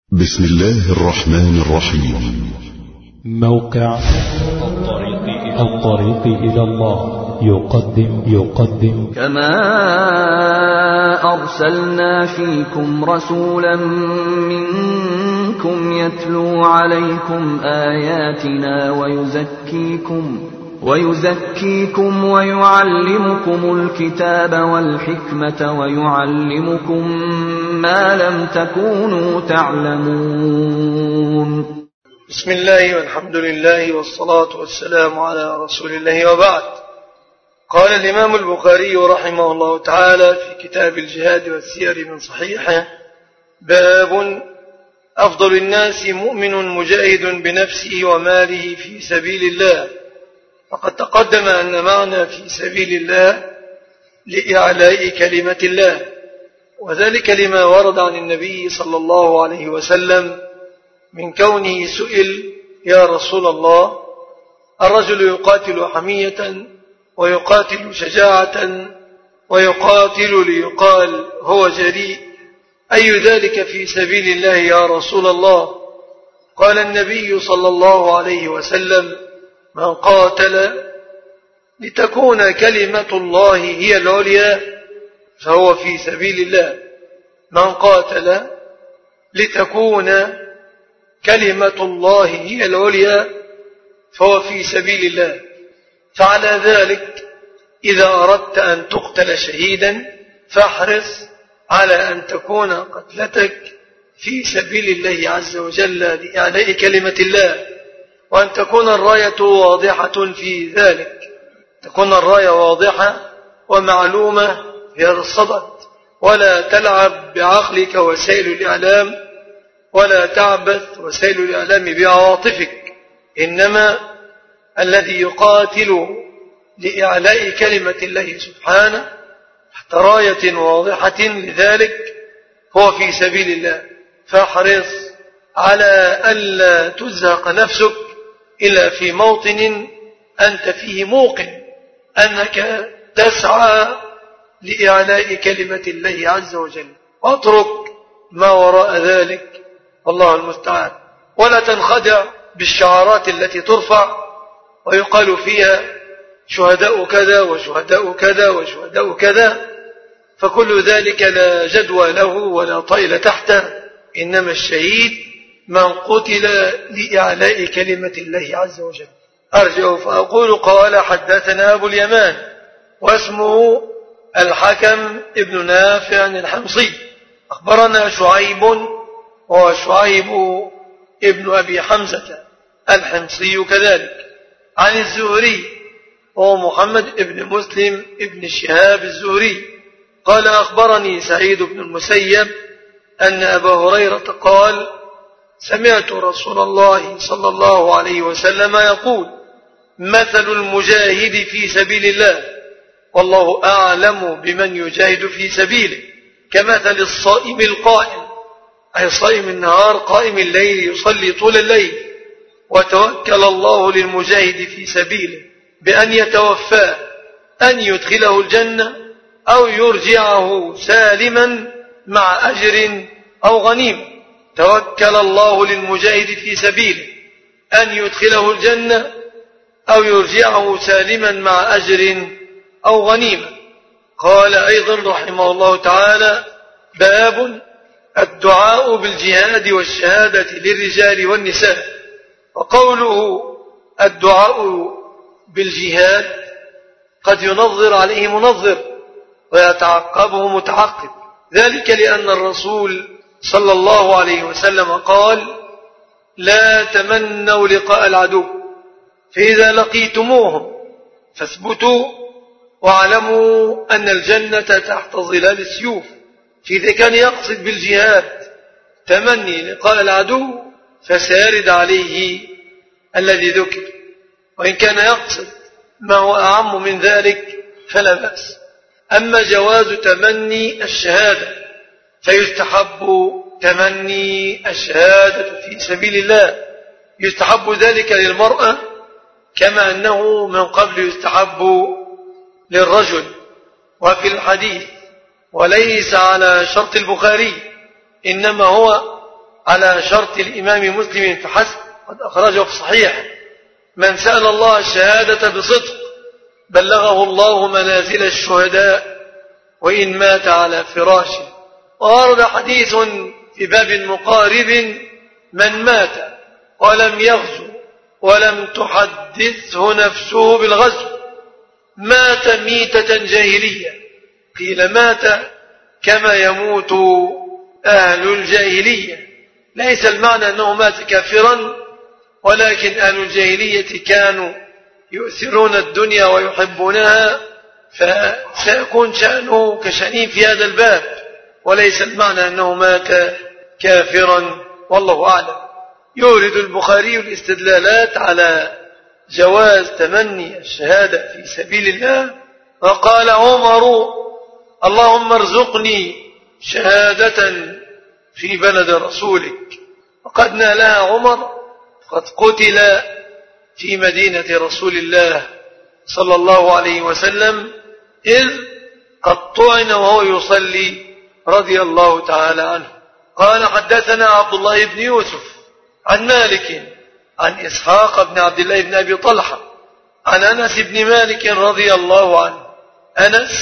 بسم الله الرحمن الرحيم. موقع الطريق إلى الله يقدم كما أرسلنا فيكم رسولا منكم يتلو عليكم آياتنا ويزكيكم ويعلمكم الكتاب والحكمة ويعلمكم ما لم تكونوا تعلمون. بسم الله والحمد لله والصلاة والسلام على رسول الله، وبعد. قال الإمام البخاري رحمه الله تعالى في كتاب الجهاد والسير من صحيحه: باب أفضل الناس مؤمن مجاهد بنفسه وماله في سبيل الله. فقد تقدم أن معنى في سبيل الله لإعلاء كلمة الله، وذلك لما ورد عن النبي صلى الله عليه وسلم من كونه سئل: يا رسول الله، الرجل يقاتل حمية ويقاتل شجاعة ويقاتل ليقال هو جريء، أي ذلك في سبيل الله يا رسول الله؟ قال النبي صلى الله عليه وسلم: من قاتل لتكون كلمة الله هي العليا فهو في سبيل الله. من قاتل لتكون كلمة الله هي العليا فهو في سبيل الله. فعلى ذلك إذا أردت أن تقتل شهيدا فاحرص على أن تكون قتلتك في سبيل الله عز وجل لإعلاء كلمة الله، وأن تكون الراية واضحة في ذلك، تكون الراية واضحة ومعلومة في هذا الصدد، ولا تلعب بعقلك وسائل الإعلام، ولا تعبث وسائل الإعلام بعواطفك، إنما الذي يقاتل لإعلاء كلمة الله سبحانه تحت راية واضحة لذلك هو في سبيل الله. فاحرص على ألا تزهق نفسك إلا في موطن أنت فيه موقن أنك تسعى لإعلاء كلمة الله عز وجل، واترك ما وراء ذلك، والله المستعان. ولا تنخدع بالشعارات التي ترفع ويقال فيها شهداء كذا وشهداء كذا وشهداء كذا، فكل ذلك لا جدوى له ولا طائل تحته، إنما الشهيد من قتل لإعلاء كلمة الله عز وجل. أرجع فأقول: قال حدثنا أبو اليمان واسمه الحكم ابن نافع الحمصي، أخبرنا شعيب وهو شعيب ابن أبي حمزة الحمصي كذلك، عن الزهري وهو محمد ابن مسلم ابن شهاب الزهري قال: أخبرني سعيد بن المسيب أن أبا هريرة قال: سمعت رسول الله صلى الله عليه وسلم يقول: مثل المجاهد في سبيل الله والله أعلم بمن يجاهد في سبيله كمثل الصائم القائم، أي صائم النهار قائم الليل يصلي طول الليل، وتوكل الله للمجاهد في سبيله بأن يتوفاه أن يدخله الجنة أو يرجعه سالما مع أجر أو غنيمة. توكل الله للمجاهد في سبيله أن يدخله الجنة أو يرجعه سالما مع أجر أو غنيمة. قال أيضا رحمه الله تعالى: باب الدعاء بالجهاد والشهادة للرجال والنساء. وقوله الدعاء بالجهاد قد ينظر عليه منظر ويتعقبه متعقب، ذلك لأن الرسول صلى الله عليه وسلم قال: لا تمنوا لقاء العدو، فإذا لقيتموهم فاثبتوا واعلموا أن الجنة تحت ظلال السيوف. فإذا كان يقصد بالجهاد تمني لقاء العدو فسيرد عليه الذي ذكر، وإن كان يقصد ما هو أعم من ذلك فلا بأس. أما جواز تمني الشهادة فيستحب تمني الشهادة في سبيل الله، يستحب ذلك للمرأة كما أنه من قبل يستحب للرجل. وفي الحديث وليس على شرط البخاري، إنما هو على شرط الإمام مسلم فحسب، قد أخرجه في صحيح: من سأل الله الشهادة بصدق بلغه الله منازل الشهداء وإن مات على فراشه. وورد حديث في باب مقارب: من مات ولم يغزو ولم تحدثه نفسه بالغزو مات ميتة جاهلية. قيل مات كما يموت أهل الجاهلية، ليس المعنى أنه مات كافرا، ولكن أهل الجاهلية كانوا يؤثرون الدنيا ويحبونها، فسيكون شأنه كشأنه في هذا الباب، وليس المعنى أنه مات كافرا، والله أعلم. يورد البخاري الاستدلالات على جواز تمني الشهادة في سبيل الله. وقال عمر: اللهم ارزقني شهادة في بلد رسولك. وقد نالها عمر، قد قتل في مدينة رسول الله صلى الله عليه وسلم إذ قد طعن وهو يصلي رضي الله تعالى عنه. قال: حدثنا عبد الله بن يوسف عن مالك عن إسحاق بن عبد الله بن أبي طلحة عن أنس بن مالك رضي الله عنه. أنس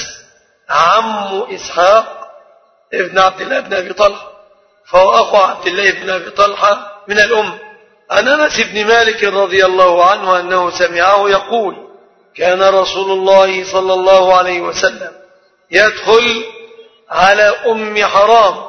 عم إسحاق ابن عبد الله بن أبي طلحة، فهو أخو عبد الله بن أبي طلحة من الأم. عن أنس بن مالك رضي الله عنه أنه سمعه يقول: كان رسول الله صلى الله عليه وسلم يدخل على أم حرام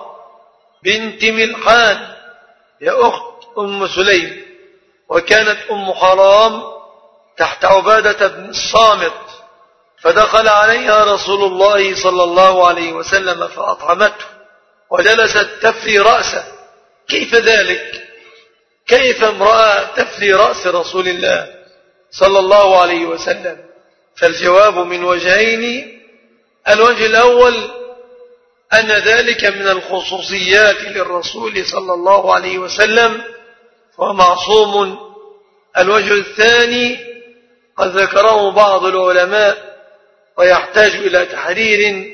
بنت ملحان يا أخت أم سليم، وكانت أم حرام تحت عبادة بن الصامت، فدخل عليها رسول الله صلى الله عليه وسلم فأطعمته وجلست تفلي رأسه. كيف ذلك؟ كيف امرأة تفلي رأس رسول الله صلى الله عليه وسلم؟ فالجواب من وجهين: الوجه الأول أن ذلك من الخصوصيات للرسول صلى الله عليه وسلم ومعصوم. الوجه الثاني قد ذكره بعض العلماء ويحتاج إلى تحرير،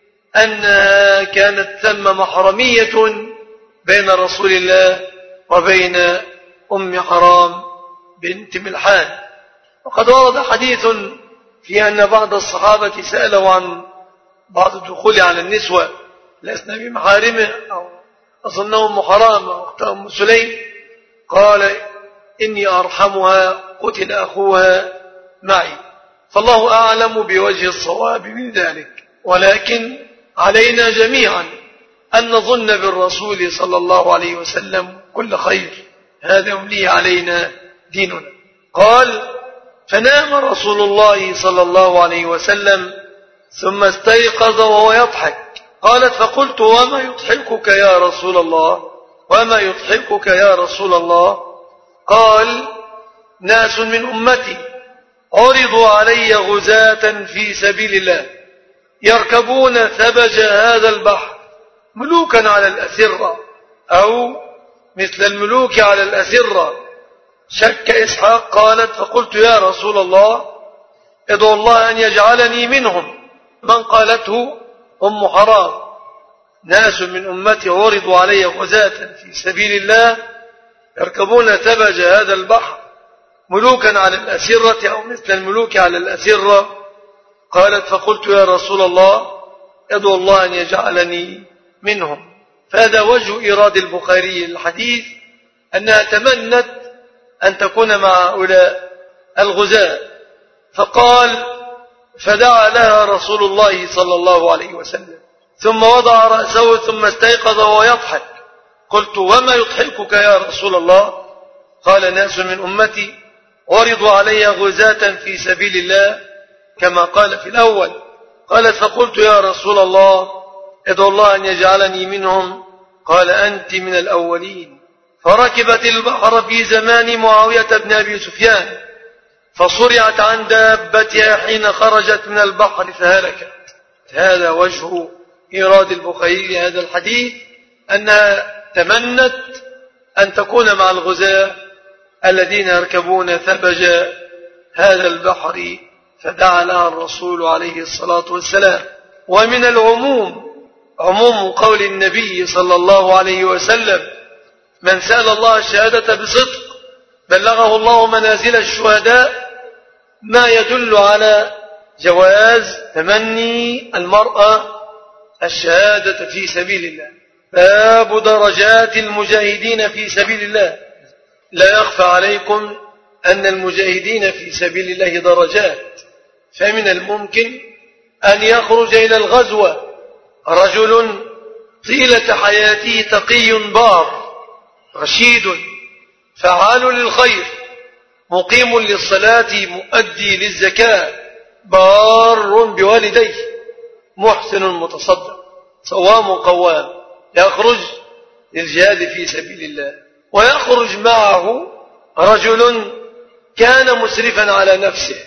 أنها كانت ثم محرمية بين رسول الله وبين أم حرام بنت ملحان. وقد ورد حديث في أن بعض الصحابة سألوا عن بعض الدخول على النسوة لسنا بمحارمه، أو أظنهم حرام أو أختها أم سليم، قال: إني أرحمها قتل أخوها معي. فالله أعلم بوجه الصواب من ذلك، ولكن علينا جميعا أن نظن بالرسول صلى الله عليه وسلم كل خير، هذا يملي علينا ديننا. قال: فنام رسول الله صلى الله عليه وسلم ثم استيقظ وهو يضحك. قالت: فقلت: وما يضحكك يا رسول الله؟ وما يضحكك يا رسول الله؟ قال: ناس من أمتي عرضوا علي غزاة في سبيل الله يركبون ثبج هذا البحر ملوكا على الأسرة، أو مثل الملوك على الأسرة. شك إسحاق. قالت: فقلت: يا رسول الله ادعو الله أن يجعلني منهم. من قالته؟ أم حرام. ناس من أمتي عرضوا علي غزاة في سبيل الله يركبون ثبج هذا البحر ملوكا على الأسرة، أو مثل الملوك على الأسرة. قالت: فقلت: يا رسول الله ادعو الله أن يجعلني منهم. فهذا وجه إيراد البخاري الحديث، أنها تمنت أن تكون مع هؤلاء الغزاة. فقال: فدعا لها رسول الله صلى الله عليه وسلم ثم وضع رأسه ثم استيقظ وهو يضحك. قلت: وما يضحكك يا رسول الله؟ قال: ناس من أمتي عرضوا علي غزاة في سبيل الله كما قال في الأول. قالت: فقلت: يا رسول الله ادعو الله أن يجعلني منهم. قال: أنت من الأولين. فركبت البحر في زمان معاوية بن أبي سفيان، فصرعت عن دابتها حين خرجت من البحر فهلكت. هذا وجه إيراد البخاري لهذا الحديث، أنها تمنت أن تكون مع الغزاة الذين يركبون ثبج هذا البحر، فدعا لها الرسول عليه الصلاة والسلام. ومن العموم عموم قول النبي صلى الله عليه وسلم: من سأل الله الشهادة بصدق بلغه الله منازل الشهداء، ما يدل على جواز تمني المرأة الشهادة في سبيل الله. باب درجات المجاهدين في سبيل الله. لا يخفى عليكم أن المجاهدين في سبيل الله درجات، فمن الممكن أن يخرج إلى الغزوة رجل طيلة حياته تقي بار رشيد فعال للخير مقيم للصلاة مؤدي للزكاة بار بوالديه محسن متصدق صوام قوام، يخرج للجهاد في سبيل الله. ويخرج معه رجل كان مسرفا على نفسه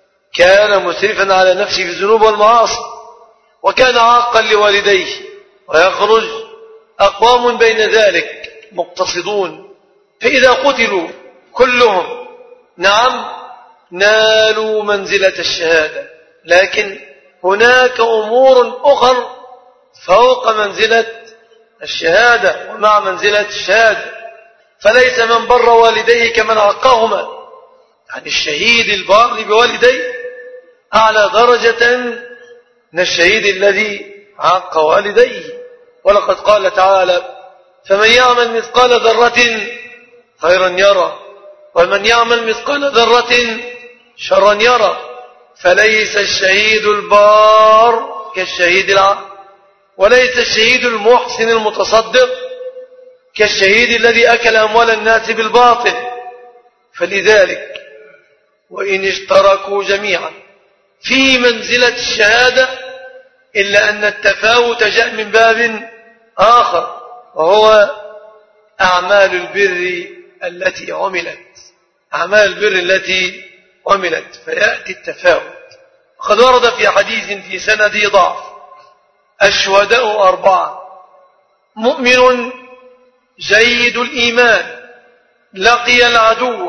في الذنوب والمعاصي وكان عاقا لوالديه، ويخرج أقوام بين ذلك مقتصدون، فإذا قتلوا كلهم نعم نالوا منزلة الشهادة، لكن هناك أمور أخر فوق منزلة الشهادة ومع منزلة الشهادة، فليس من بر والديه كمن عقهما، يعني الشهيد البار بوالديه أعلى درجة من الشهيد الذي عق والديه. ولقد قال تعالى فمن يعمل مثقال ذرة خيرا يرى ومن يعمل مثقال ذرة شرا يرى، فليس الشهيد البار كالشهيد العاق، وليس الشهيد المحسن المتصدق كالشهيد الذي أكل أموال الناس بالباطل. فلذلك وإن اشتركوا جميعا في منزلة الشهادة إلا أن التفاوت جاء من باب آخر، وهو أعمال البر التي عملت فيأتي التفاوت. وقد ورد في حديث في سنده ضعف الشهداء 4: مؤمن جيد الإيمان لقي العدو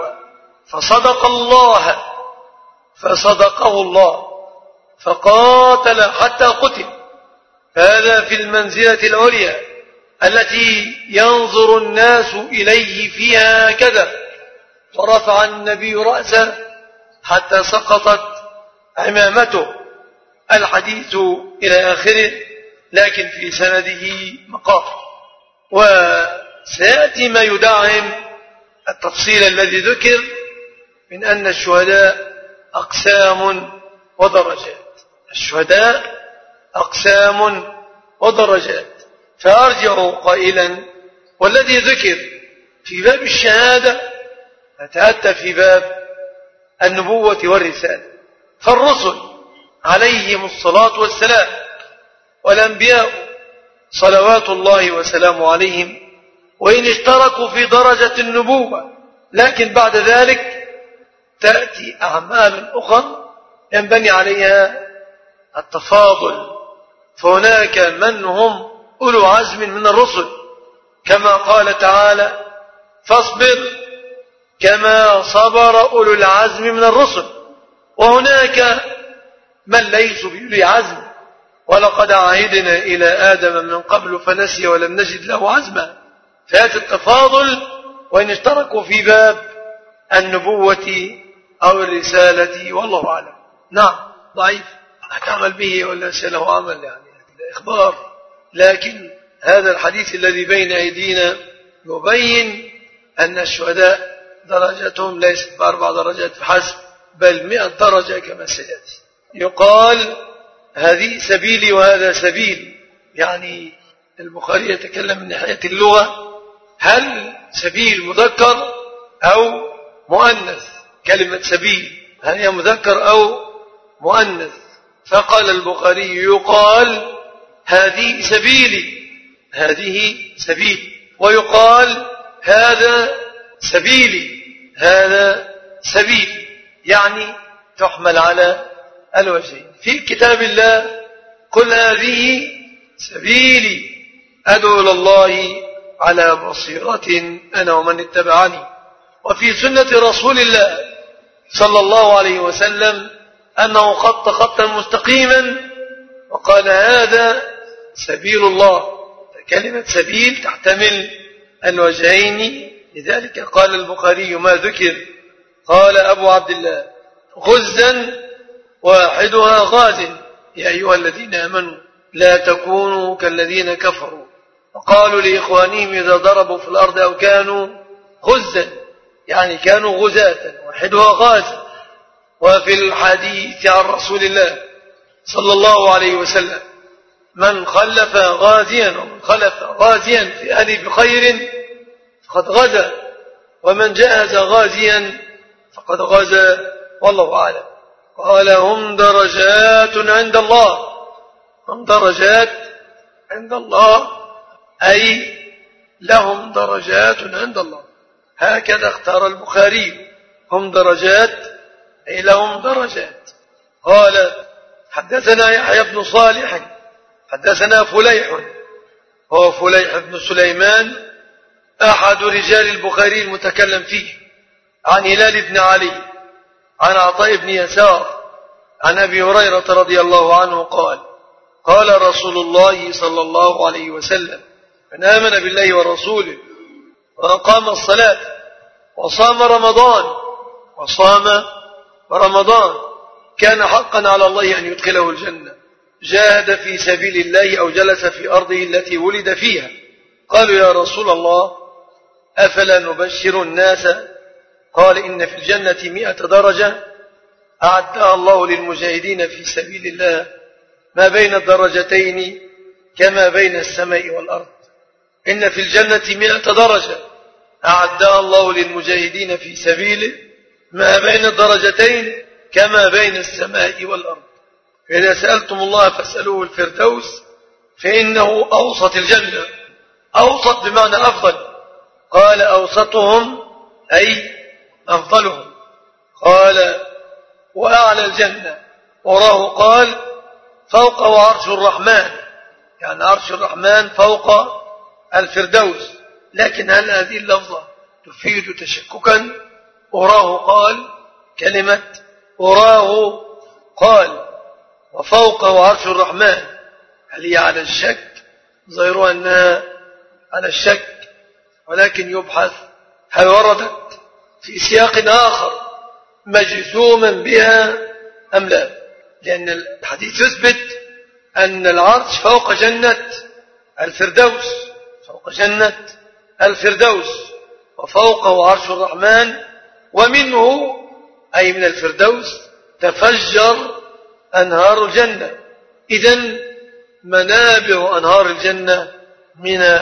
فصدقه الله فقاتل حتى قتل، هذا في المنزلة العليا التي ينظر الناس إليه فيها كذا، فرفع النبي رأسه حتى سقطت عمامته، الحديث إلى آخره، لكن في سنده مقال. وسيأتي ما يدعم التفصيل الذي ذكر من أن الشهداء أقسام ودرجات، فأرجع قائلا والذي ذكر في باب الشهادة أتأتى في باب النبوة والرسالة، فالرسل عليهم الصلاة والسلام والأنبياء صلوات الله وسلامه عليهم وإن اشتركوا في درجة النبوة، لكن بعد ذلك تأتي أعمال أخرى ينبني عليها التفاضل، فهناك من هم أولو عزم من الرسل كما قال تعالى فاصبر كما صبر أولو العزم من الرسل، وهناك من ليسوا بأولي عزم، ولقد عهدنا إلى آدم من قبل فنسي ولم نجد له عزما، فيأتي التفاضل وإن اشتركوا في باب النبوة أو الرسالة، والله أعلم. نعم ضعيف هتعمل به ولا له عمل، يعني إخبار، لكن هذا الحديث الذي بين أيدينا يبين أن الشهداء درجتهم ليست ب4 درجات فحسب، بل 100 درجة كما سيأتي. يقال هذه سبيلي وهذا سبيل، يعني البخاري يتكلم من ناحية اللغة، هل سبيل مذكر أو مؤنث؟ كلمة سبيل هل هي مذكر أو مؤنث؟ فقال البخاري يقال هذه سبيل، ويقال هذا سبيل، يعني تحمل على الوجهين. في كتاب الله قل هذه سبيلي أدعو إلى الله على بصيرة أنا ومن اتبعني، وفي سنة رسول الله صلى الله عليه وسلم أنه خط خطا مستقيما وقال هذا سبيل الله. كلمة سبيل تحتمل الوجهين. لذلك قال البخاري ما ذكر، قال أبو عبد الله: غزا واحدها غاز، يا أيها الذين آمنوا لا تكونوا كالذين كفروا وقالوا لإخوانهم إذا ضربوا في الأرض أو كانوا غزا، يعني كانوا غزاة، واحدها غاز. وفي الحديث عن رسول الله صلى الله عليه وسلم: من خلف غازيا ومن خلف غازيا في أهل بخير فقد غزا، ومن جاهز غازيا فقد غزا، والله أعلم. قال: هم درجات عند الله. هم درجات عند الله أي لهم درجات عند الله، هكذا اختار البخاري، هم درجات أي لهم درجات. قال: حدثنا يحيى بن صالح حدثنا فليح، هو فليح بن سليمان أحد رجال البخاري المتكلم فيه، عن هلال بن علي عن عطاء بن يسار عن أبي هريرة رضي الله عنه قال: قال رسول الله صلى الله عليه وسلم: من آمن بالله ورسوله وأقام الصلاة وصام رمضان كان حقا على الله أن يدخله الجنة. جاهد في سبيل الله أو جلس في أرضه التي ولد فيها. قالوا: يا رسول الله أفلا نبشر الناس؟ قال: إن في الجنة 100 درجة أعدها الله للمجاهدين في سبيل الله، ما بين الدرجتين كما بين السماء والأرض. إن في الجنة 100 درجة أعدها الله للمجاهدين في سبيله، ما بين الدرجتين كما بين السماء والأرض. فإذا سألتم الله فاسألوه الفردوس فإنه أوسط الجنة. أوسط بمعنى أفضل. قال: أوسطهم أي أفضلهم. قال: وأعلى الجنة. وراه قال: فوقه عرش الرحمن، يعني عرش الرحمن فوق الفردوس. لكن هل هذه اللفظة تفيد تشككا؟ وراه قال، كلمة وراه قال وفوقه عرش الرحمن، هل هي على الشك؟ ظاهرها أنها على الشك، ولكن يبحث هل وردت في سياق آخر مجزوما بها أم لا، لأن الحديث يثبت أن العرش فوق جنة الفردوس، فوق جنة الفردوس، وفوقه عرش الرحمن، ومنه أي من الفردوس تفجر أنهار الجنة. إذن منابع أنهار الجنة من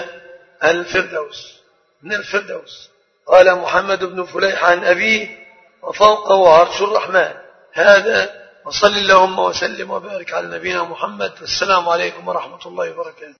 الفردوس. قال محمد بن فليح عن أبيه: وفوقه عرش الرحمن. هذا، وصل اللهم وسلم وبارك على نبينا محمد، والسلام عليكم ورحمة الله وبركاته.